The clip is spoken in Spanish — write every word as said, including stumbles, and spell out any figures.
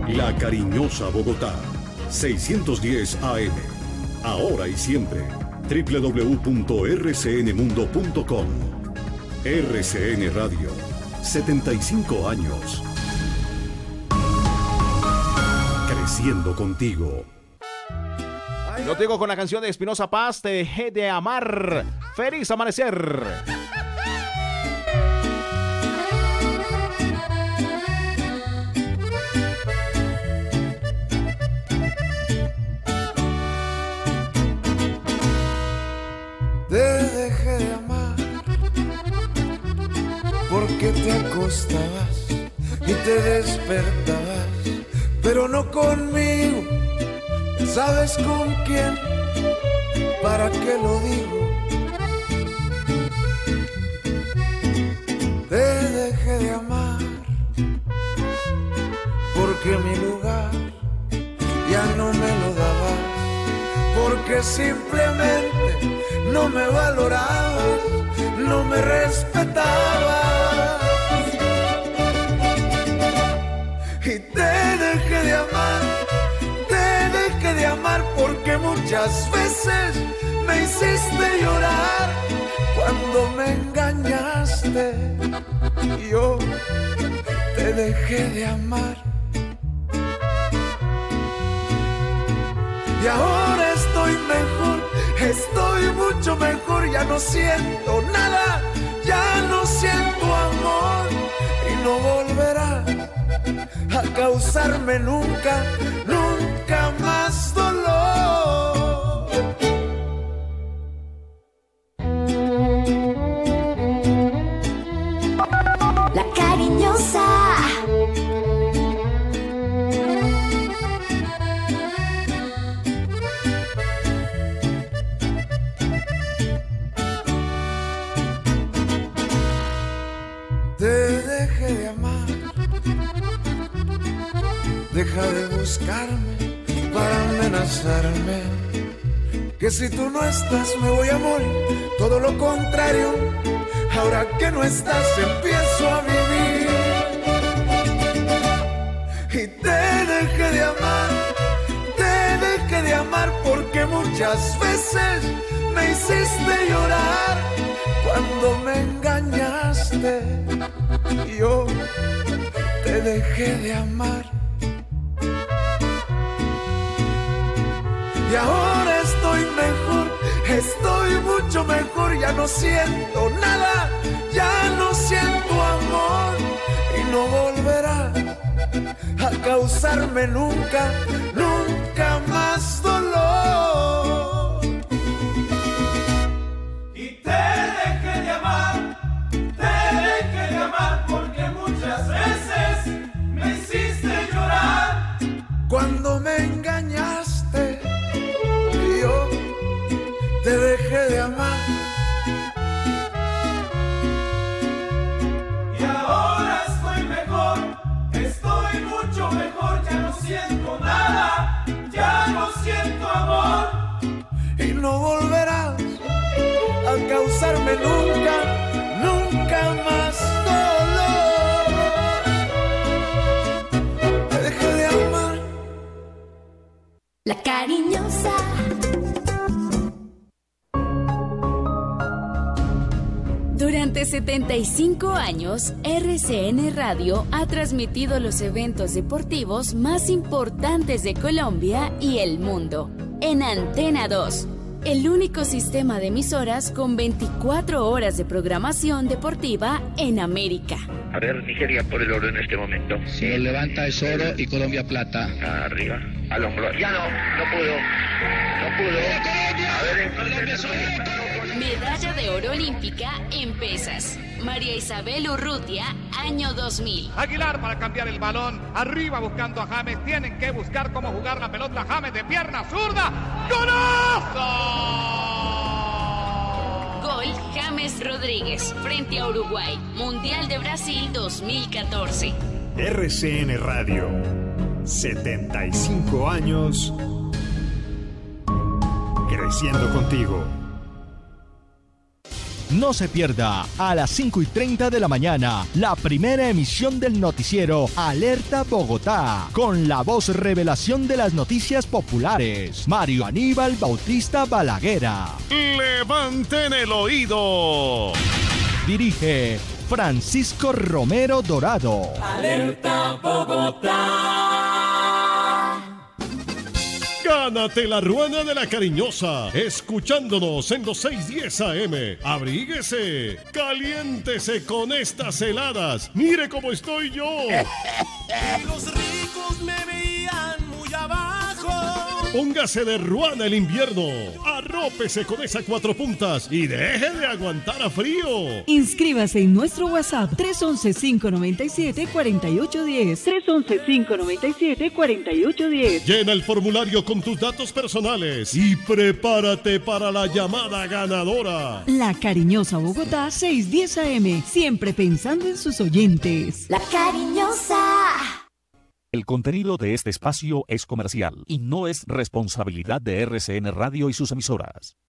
La Cariñosa Bogotá, seiscientos diez A M. Ahora y siempre, doble u doble u doble u punto erre ce ene mundo punto com. R C N Radio, setenta y cinco años. Creciendo contigo. Yo te digo con la canción de Espinosa Paz, Te dejé de amar. Feliz amanecer. Te dejé de amar porque te acostabas y te despertabas, pero no conmigo. ¿Sabes con quién? ¿Para qué lo digo? Te dejé de amar porque mi lugar ya no me lo dabas, porque simplemente no me valorabas, no me respetabas. Y te dejé de amar, te dejé de amar porque muchas veces me hiciste llorar cuando me engañaste. Yo te dejé de amar. Y ahora estoy mejor, estoy mucho mejor, ya no siento nada, ya no siento amor y no volverá a causarme nunca, nunca más dolor. La Cariñosa. Deja de buscarme para amenazarme, que si tú no estás me voy a morir. Todo lo contrario, ahora que no estás empiezo a vivir. Y te dejé de amar, te dejé de amar porque muchas veces me hiciste llorar cuando me engañaste. Yo te dejé de amar. Y ahora estoy mejor, estoy mucho mejor, ya no siento nada, ya no siento amor y no volverá a causarme nunca, nunca más dolor. Y te dejé de amar, te dejé de amar porque muchas veces me hiciste llorar cuando me engañaste. Yo te dejé de amar. Y ahora estoy mejor, estoy mucho mejor, ya no siento nada, ya no siento amor. Y no volverás a causarme nunca, nunca más dolor. Te dejé de amar. La Cariñosa. Durante setenta y cinco años, R C N Radio ha transmitido los eventos deportivos más importantes de Colombia y el mundo. En Antena dos, el único sistema de emisoras con veinticuatro horas de programación deportiva en América. A ver, Nigeria por el oro en este momento. Se levanta es oro y Colombia plata. Arriba, al hombro. Ya no, no pudo. No pudo. A ver, Colombia es oro. Medalla de oro olímpica en pesas. María Isabel Urrutia, año dos mil. Aguilar para cambiar el balón. Arriba buscando a James. Tienen que buscar cómo jugar la pelota. James de pierna zurda. ¡Golazo! Gol James Rodríguez frente a Uruguay. Mundial de Brasil dos mil catorce. R C N Radio. setenta y cinco años. Creciendo contigo. No se pierda a las cinco y treinta de la mañana la primera emisión del noticiero Alerta Bogotá, con la voz revelación de las noticias populares, Mario Aníbal Bautista Balaguera. ¡Levanten el oído! Dirige Francisco Romero Dorado. Alerta Bogotá. Gánate la ruana de la cariñosa, escuchándonos en los seiscientos diez A M. Abríguese, caliéntese con estas heladas. Mire cómo estoy yo. Los ricos me veían muy abajo. Póngase de ruana el invierno. Arrópese con esas cuatro puntas y deje de aguantar a frío. Inscríbase en nuestro WhatsApp tres once, cinco noventa y siete, cuarenta y ocho diez. tres once, cinco noventa y siete, cuarenta y ocho diez. Llena el formulario con tus datos personales y prepárate para la llamada ganadora. La Cariñosa Bogotá seiscientos diez A M, siempre pensando en sus oyentes. La Cariñosa. El contenido de este espacio es comercial y no es responsabilidad de R C N Radio y sus emisoras.